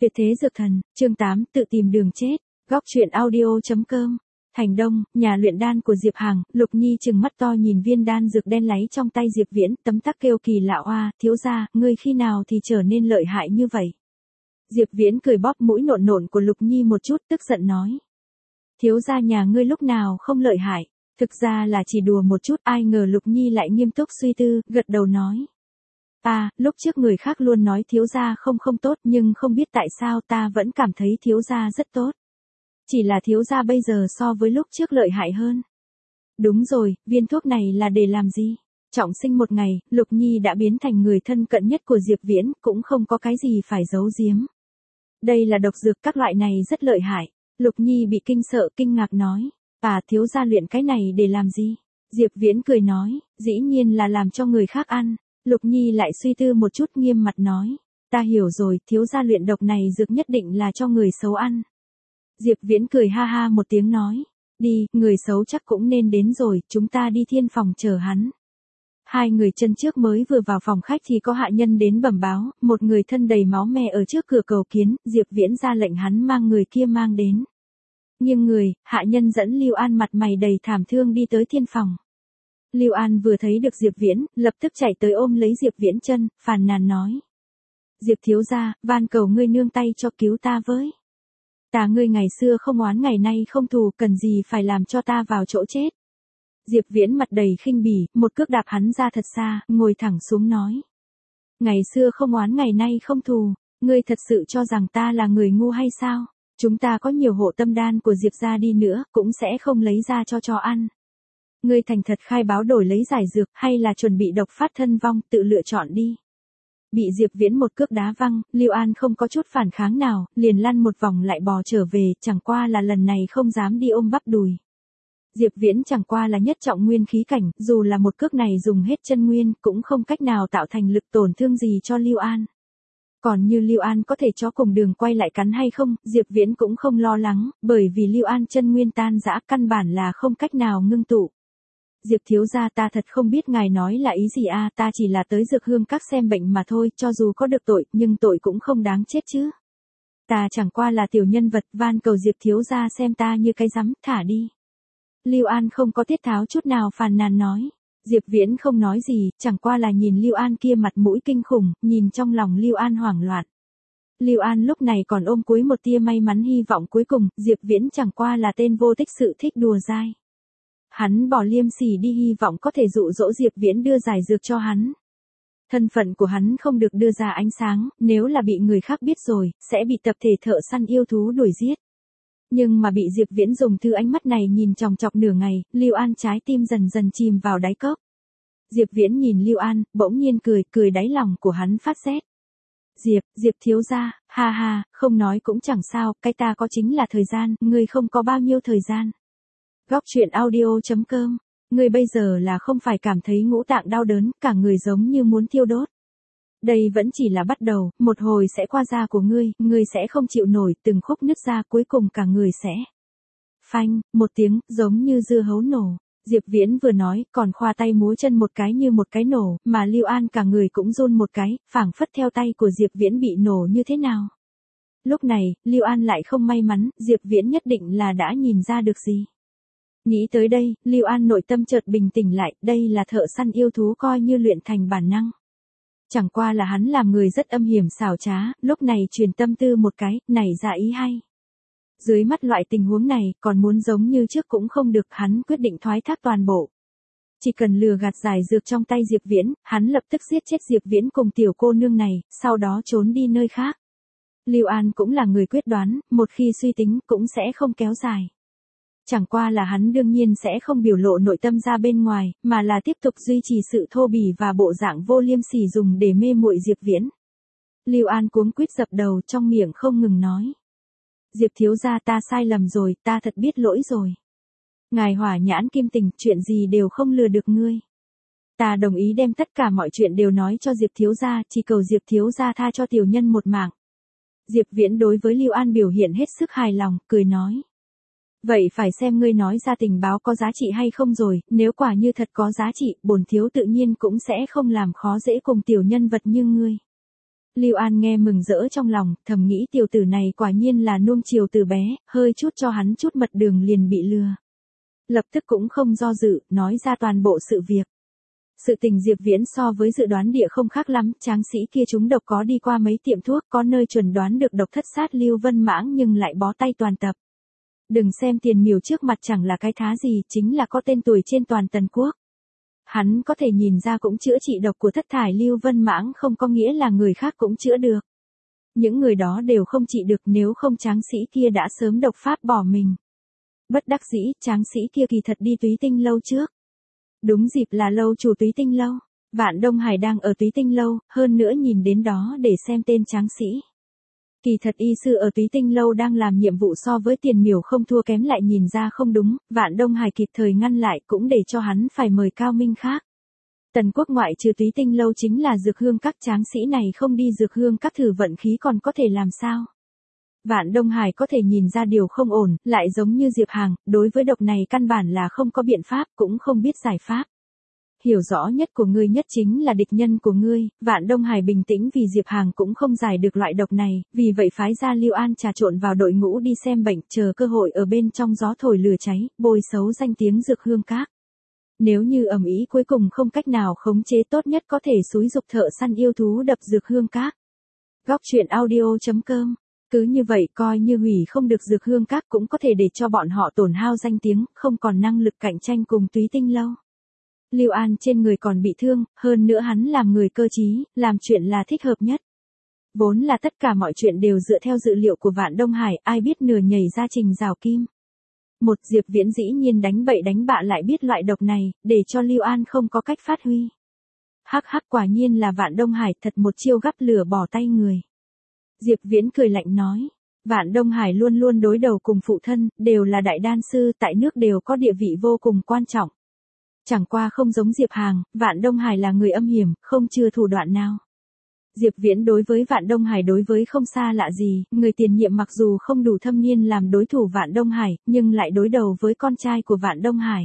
Tuyệt thế dược thần, chương 8, tự tìm đường chết. Góc truyện audio.com. Thành Đông, nhà luyện đan của Diệp Hằng. Lục Nhi trừng mắt to nhìn viên đan dược đen láy trong tay Diệp Viễn, tấm tắc kêu kỳ lạ oa, thiếu gia, ngươi khi nào thì trở nên lợi hại như vậy? Diệp Viễn cười bóp mũi nộn nộn của Lục Nhi một chút, tức giận nói. Thiếu gia nhà ngươi lúc nào không lợi hại, thực ra là chỉ đùa một chút, ai ngờ Lục Nhi lại nghiêm túc suy tư, gật đầu nói. Lúc trước người khác luôn nói thiếu gia không tốt, nhưng không biết tại sao ta vẫn cảm thấy thiếu gia rất tốt. Chỉ là thiếu gia bây giờ so với lúc trước lợi hại hơn. Đúng rồi, viên thuốc này là để làm gì? Trọng sinh một ngày, Lục Nhi đã biến thành người thân cận nhất của Diệp Viễn, cũng không có cái gì phải giấu giếm. Đây là độc dược, các loại này rất lợi hại. Lục Nhi bị kinh sợ, kinh ngạc nói. Thiếu gia luyện cái này để làm gì? Diệp Viễn cười nói, dĩ nhiên là làm cho người khác ăn. Lục Nhi lại suy tư một chút, nghiêm mặt nói. Ta hiểu rồi, thiếu gia luyện độc này dược nhất định là cho người xấu ăn. Diệp Viễn cười ha ha một tiếng nói. Đi, người xấu chắc cũng nên đến rồi, chúng ta đi thiên phòng chờ hắn. Hai người chân trước mới vừa vào phòng khách thì có hạ nhân đến bẩm báo, một người thân đầy máu me ở trước cửa cầu kiến, Diệp Viễn ra lệnh hắn mang người kia mang đến. Nhưng người, hạ nhân dẫn Lưu An mặt mày đầy thảm thương đi tới thiên phòng. Lưu An vừa thấy được Diệp Viễn, lập tức chạy tới ôm lấy Diệp Viễn chân, phàn nàn nói. Diệp thiếu gia, van cầu ngươi nương tay cho cứu ta với. Ngươi ngày xưa không oán ngày nay không thù, cần gì phải làm cho ta vào chỗ chết. Diệp Viễn mặt đầy khinh bỉ, một cước đạp hắn ra thật xa, ngồi thẳng xuống nói. Ngày xưa không oán ngày nay không thù, ngươi thật sự cho rằng ta là người ngu hay sao? Chúng ta có nhiều hộ tâm đan của Diệp gia đi nữa, cũng sẽ không lấy ra cho ăn. Ngươi thành thật khai báo đổi lấy giải dược, hay là chuẩn bị độc phát thân vong, tự lựa chọn đi. Bị Diệp Viễn một cước đá văng, Lưu An không có chút phản kháng nào, liền lăn một vòng lại bò trở về, chẳng qua là lần này không dám đi ôm bắp đùi. Diệp Viễn chẳng qua là nhất trọng nguyên khí cảnh, dù là một cước này dùng hết chân nguyên, cũng không cách nào tạo thành lực tổn thương gì cho Lưu An. Còn như Lưu An có thể cho cùng đường quay lại cắn hay không, Diệp Viễn cũng không lo lắng, bởi vì Lưu An chân nguyên tan rã, căn bản là không cách nào ngưng tụ. Diệp thiếu gia, ta thật không biết ngài nói là ý gì ta chỉ là tới Dược Hương Các xem bệnh mà thôi, cho dù có được tội, nhưng tội cũng không đáng chết chứ. Ta chẳng qua là tiểu nhân vật, van cầu Diệp thiếu gia xem ta như cái rắm, thả đi. Lưu An không có tiết tháo chút nào, phàn nàn nói. Diệp Viễn không nói gì, chẳng qua là nhìn Lưu An kia mặt mũi kinh khủng, nhìn trong lòng Lưu An hoảng loạn. Lưu An lúc này còn ôm cuối một tia may mắn hy vọng cuối cùng, Diệp Viễn chẳng qua là tên vô tích sự thích đùa dai. Hắn bỏ liêm sỉ đi hy vọng có thể dụ dỗ Diệp Viễn đưa giải dược cho hắn. Thân phận của hắn không được đưa ra ánh sáng, nếu là bị người khác biết rồi, sẽ bị tập thể thợ săn yêu thú đuổi giết. Nhưng mà bị Diệp Viễn dùng thứ ánh mắt này nhìn chòng chọc nửa ngày, Lưu An trái tim dần dần chìm vào đáy cốc. Diệp Viễn nhìn Lưu An, bỗng nhiên cười đáy lòng của hắn phát rét. Diệp thiếu gia, ha ha, không nói cũng chẳng sao, cái ta có chính là thời gian, ngươi không có bao nhiêu thời gian. Góc truyện audio.com, ngươi bây giờ là không phải cảm thấy ngũ tạng đau đớn, cả người giống như muốn thiêu đốt. Đây vẫn chỉ là bắt đầu, một hồi sẽ qua da của ngươi sẽ không chịu nổi, từng khúc nứt ra, cuối cùng cả người sẽ. Phanh, một tiếng, giống như dưa hấu nổ. Diệp Viễn vừa nói, còn khoa tay múa chân một cái như một cái nổ, mà Lưu An cả người cũng run một cái, phảng phất theo tay của Diệp Viễn bị nổ như thế nào. Lúc này, Lưu An lại không may mắn, Diệp Viễn nhất định là đã nhìn ra được gì. Nghĩ tới đây, Lưu An nội tâm chợt bình tĩnh lại, đây là thợ săn yêu thú coi như luyện thành bản năng. Chẳng qua là hắn làm người rất âm hiểm xảo trá, lúc này truyền tâm tư một cái, nảy ra ý hay. Dưới mắt loại tình huống này, còn muốn giống như trước cũng không được, hắn quyết định thoái thác toàn bộ. Chỉ cần lừa gạt giải dược trong tay Diệp Viễn, hắn lập tức giết chết Diệp Viễn cùng tiểu cô nương này, sau đó trốn đi nơi khác. Lưu An cũng là người quyết đoán, một khi suy tính cũng sẽ không kéo dài. Chẳng qua là hắn đương nhiên sẽ không biểu lộ nội tâm ra bên ngoài, mà là tiếp tục duy trì sự thô bỉ và bộ dạng vô liêm sỉ dùng để mê muội Diệp Viễn. Lưu An cuống quýt dập đầu, trong miệng không ngừng nói. Diệp thiếu gia, ta sai lầm rồi, ta thật biết lỗi rồi. Ngài hỏa nhãn kim tình, chuyện gì đều không lừa được ngươi. Ta đồng ý đem tất cả mọi chuyện đều nói cho Diệp thiếu gia, chỉ cầu Diệp thiếu gia tha cho tiểu nhân một mạng. Diệp Viễn đối với Lưu An biểu hiện hết sức hài lòng, cười nói. Vậy phải xem ngươi nói ra tình báo có giá trị hay không rồi, nếu quả như thật có giá trị, bổn thiếu tự nhiên cũng sẽ không làm khó dễ cùng tiểu nhân vật như ngươi. Lưu An nghe mừng rỡ trong lòng, thầm nghĩ tiểu tử này quả nhiên là nuông chiều từ bé, hơi chút cho hắn chút mật đường liền bị lừa. Lập tức cũng không do dự, nói ra toàn bộ sự việc. Sự tình Diệp Viễn so với dự đoán địa không khác lắm, tráng sĩ kia trúng độc có đi qua mấy tiệm thuốc, có nơi chuẩn đoán được độc thất sát Lưu Vân Mãng nhưng lại bó tay toàn tập. Đừng xem tiền miểu trước mặt chẳng là cái thá gì, chính là có tên tuổi trên toàn Tần Quốc. Hắn có thể nhìn ra cũng chữa trị độc của thất thải Lưu Vân Mãng không có nghĩa là người khác cũng chữa được. Những người đó đều không trị được, nếu không tráng sĩ kia đã sớm độc pháp bỏ mình. Bất đắc dĩ, tráng sĩ kia kỳ thật đi Túy Tinh lâu trước. Đúng dịp là lâu chủ Túy Tinh lâu. Vạn Đông Hải đang ở Túy Tinh lâu, hơn nữa nhìn đến đó để xem tên tráng sĩ. Kỳ thật y sư ở Túy Tinh lâu đang làm nhiệm vụ so với tiền miểu không thua kém, lại nhìn ra không đúng, Vạn Đông Hải kịp thời ngăn lại cũng để cho hắn phải mời cao minh khác. Tần Quốc ngoại trừ Túy Tinh lâu chính là dược hương các, tráng sĩ này không đi dược hương các thử vận khí còn có thể làm sao. Vạn Đông Hải có thể nhìn ra điều không ổn, lại giống như Diệp Hàng, đối với độc này căn bản là không có biện pháp, cũng không biết giải pháp. Hiểu rõ nhất của ngươi nhất chính là địch nhân của ngươi, Vạn Đông Hải bình tĩnh vì Diệp Hàng cũng không giải được loại độc này, vì vậy phái ra Lưu An trà trộn vào đội ngũ đi xem bệnh, chờ cơ hội ở bên trong gió thổi lửa cháy, bôi xấu danh tiếng dược hương các. Nếu như ầm ĩ cuối cùng không cách nào khống chế, tốt nhất có thể xúi dục thợ săn yêu thú đập dược hương các. Góc truyện audio.com. Cứ như vậy coi như hủy không được dược hương các cũng có thể để cho bọn họ tổn hao danh tiếng, không còn năng lực cạnh tranh cùng Túy Tinh lâu. Lưu An trên người còn bị thương, hơn nữa hắn làm người cơ trí, làm chuyện là thích hợp nhất. Vốn là tất cả mọi chuyện đều dựa theo dự liệu của Vạn Đông Hải, ai biết nửa nhảy ra trình rào kim. Một Diệp Viễn dĩ nhiên đánh bậy đánh bạ lại biết loại độc này, để cho Lưu An không có cách phát huy. Hắc hắc, quả nhiên là Vạn Đông Hải, thật một chiêu gắp lửa bỏ tay người. Diệp Viễn cười lạnh nói, Vạn Đông Hải luôn luôn đối đầu cùng phụ thân, đều là đại đan sư, tại nước đều có địa vị vô cùng quan trọng. Chẳng qua không giống Diệp Hàng, Vạn Đông Hải là người âm hiểm, không chừa thủ đoạn nào. Diệp Viễn đối với Vạn Đông Hải đối với không xa lạ gì, người tiền nhiệm mặc dù không đủ thâm niên làm đối thủ Vạn Đông Hải, nhưng lại đối đầu với con trai của Vạn Đông Hải.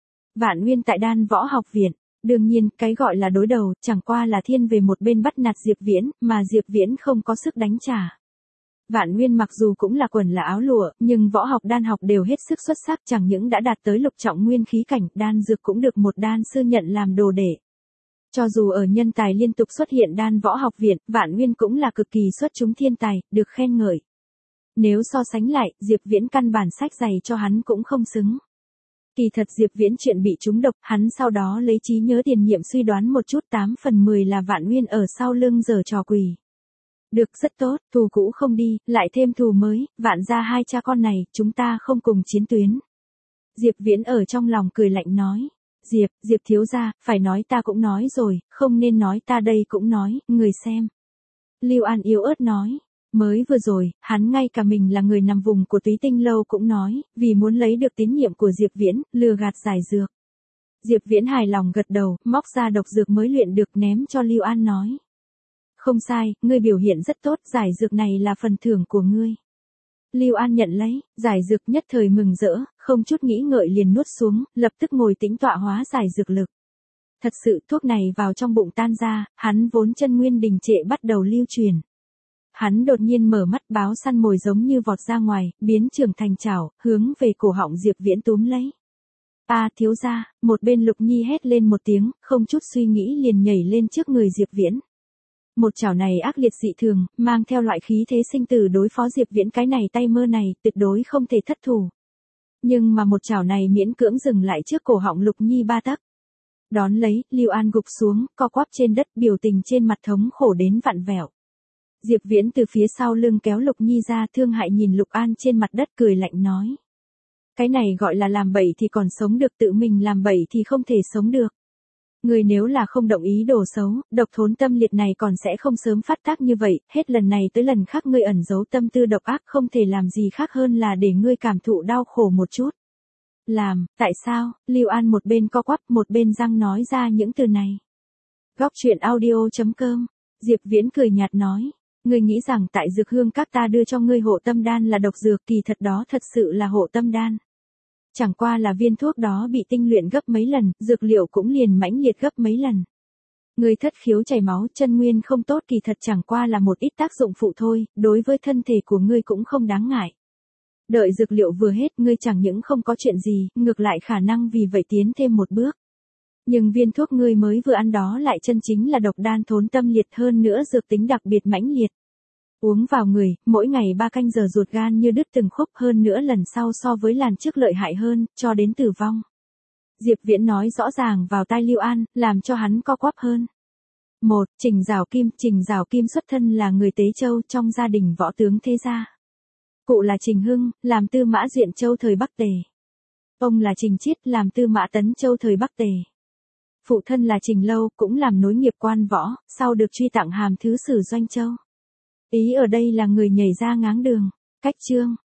Vạn Nguyên tại Đan Võ Học Viện. Đương nhiên, cái gọi là đối đầu, chẳng qua là thiên về một bên bắt nạt Diệp Viễn, mà Diệp Viễn không có sức đánh trả. Vạn Nguyên mặc dù cũng là quần là áo lụa, nhưng võ học đan học đều hết sức xuất sắc, chẳng những đã đạt tới lục trọng nguyên khí cảnh, đan dược cũng được một đan sư nhận làm đồ đệ. Cho dù ở nhân tài liên tục xuất hiện Đan Võ Học Viện, Vạn Nguyên cũng là cực kỳ xuất chúng thiên tài, được khen ngợi. Nếu so sánh lại, Diệp Viễn căn bản sách giày cho hắn cũng không xứng. Kỳ thật Diệp Viễn chuyện bị trúng độc, hắn sau đó lấy trí nhớ tiền nhiệm suy đoán một chút, 8 phần 10 là Vạn Nguyên ở sau lưng giở trò quỷ. Được, rất tốt, thù cũ không đi, lại thêm thù mới, Vạn gia hai cha con này, chúng ta không cùng chiến tuyến. Diệp Viễn ở trong lòng cười lạnh nói. Diệp thiếu gia, phải nói ta cũng nói rồi, không nên nói ta đây cũng nói, người xem. Lưu An yếu ớt nói. Mới vừa rồi, hắn ngay cả mình là người nằm vùng của Túy Tinh lâu cũng nói, vì muốn lấy được tín nhiệm của Diệp Viễn, lừa gạt giải dược. Diệp Viễn hài lòng gật đầu, móc ra độc dược mới luyện được ném cho Lưu An nói. Không sai, ngươi biểu hiện rất tốt, giải dược này là phần thưởng của ngươi. Lưu An nhận lấy, giải dược nhất thời mừng rỡ, không chút nghĩ ngợi liền nuốt xuống, lập tức ngồi tĩnh tọa hóa giải dược lực. Thật sự thuốc này vào trong bụng tan ra, hắn vốn chân nguyên đình trệ bắt đầu lưu truyền. Hắn đột nhiên mở mắt, báo săn mồi giống như vọt ra ngoài, biến trưởng thành chảo, hướng về cổ họng Diệp Viễn túm lấy. Thiếu gia, một bên Lục Nhi hét lên một tiếng, không chút suy nghĩ liền nhảy lên trước người Diệp Viễn. Một chảo này ác liệt dị thường, mang theo loại khí thế sinh tử đối phó Diệp Viễn, cái này tay mơ này, tuyệt đối không thể thất thủ. Nhưng mà một chảo này miễn cưỡng dừng lại trước cổ họng Lục Nhi 3 tấc. Đón lấy, Lưu An gục xuống, co quắp trên đất, biểu tình trên mặt thống khổ đến vặn vẹo. Diệp Viễn từ phía sau lưng kéo Lục Nhi ra, thương hại nhìn Lục An trên mặt đất, cười lạnh nói. Cái này gọi là làm bậy thì còn sống được, tự mình làm bậy thì không thể sống được. Người nếu là không động ý đồ xấu, độc thốn tâm liệt này còn sẽ không sớm phát tác như vậy, hết lần này tới lần khác ngươi ẩn giấu tâm tư độc ác, không thể làm gì khác hơn là để ngươi cảm thụ đau khổ một chút. Tại sao? Lưu An một bên co quắp, một bên răng nói ra những từ này. Góc truyện audio.com. Diệp Viễn cười nhạt nói. Ngươi nghĩ rằng tại dược hương các ta đưa cho ngươi hộ tâm đan là độc dược, kỳ thật đó thật sự là hộ tâm đan. Chẳng qua là viên thuốc đó bị tinh luyện gấp mấy lần, dược liệu cũng liền mãnh liệt gấp mấy lần. Ngươi thất khiếu chảy máu, chân nguyên không tốt kỳ thật chẳng qua là một ít tác dụng phụ thôi, đối với thân thể của ngươi cũng không đáng ngại. Đợi dược liệu vừa hết, ngươi chẳng những không có chuyện gì, ngược lại khả năng vì vậy tiến thêm một bước. Nhưng viên thuốc ngươi mới vừa ăn đó lại chân chính là độc đan thốn tâm liệt, hơn nữa dược tính đặc biệt mãnh liệt. Uống vào người, mỗi ngày 3 canh giờ ruột gan như đứt từng khúc, hơn nữa lần sau so với làn trước lợi hại hơn, cho đến tử vong. Diệp Viễn nói rõ ràng vào tai Lưu An, làm cho hắn co quắp hơn. Trình Giảo Kim xuất thân là người Tế Châu trong gia đình võ tướng thế gia. Cụ là Trình Hưng, làm Tư Mã Duyện Châu thời Bắc Tề. Ông là Trình Chiết, làm Tư Mã Tấn Châu thời Bắc Tề. Phụ thân là Trình Lâu, cũng làm nối nghiệp quan võ, sau được truy tặng hàm thứ sử Doanh Châu. Ý ở đây là người nhảy ra ngáng đường. Cách chương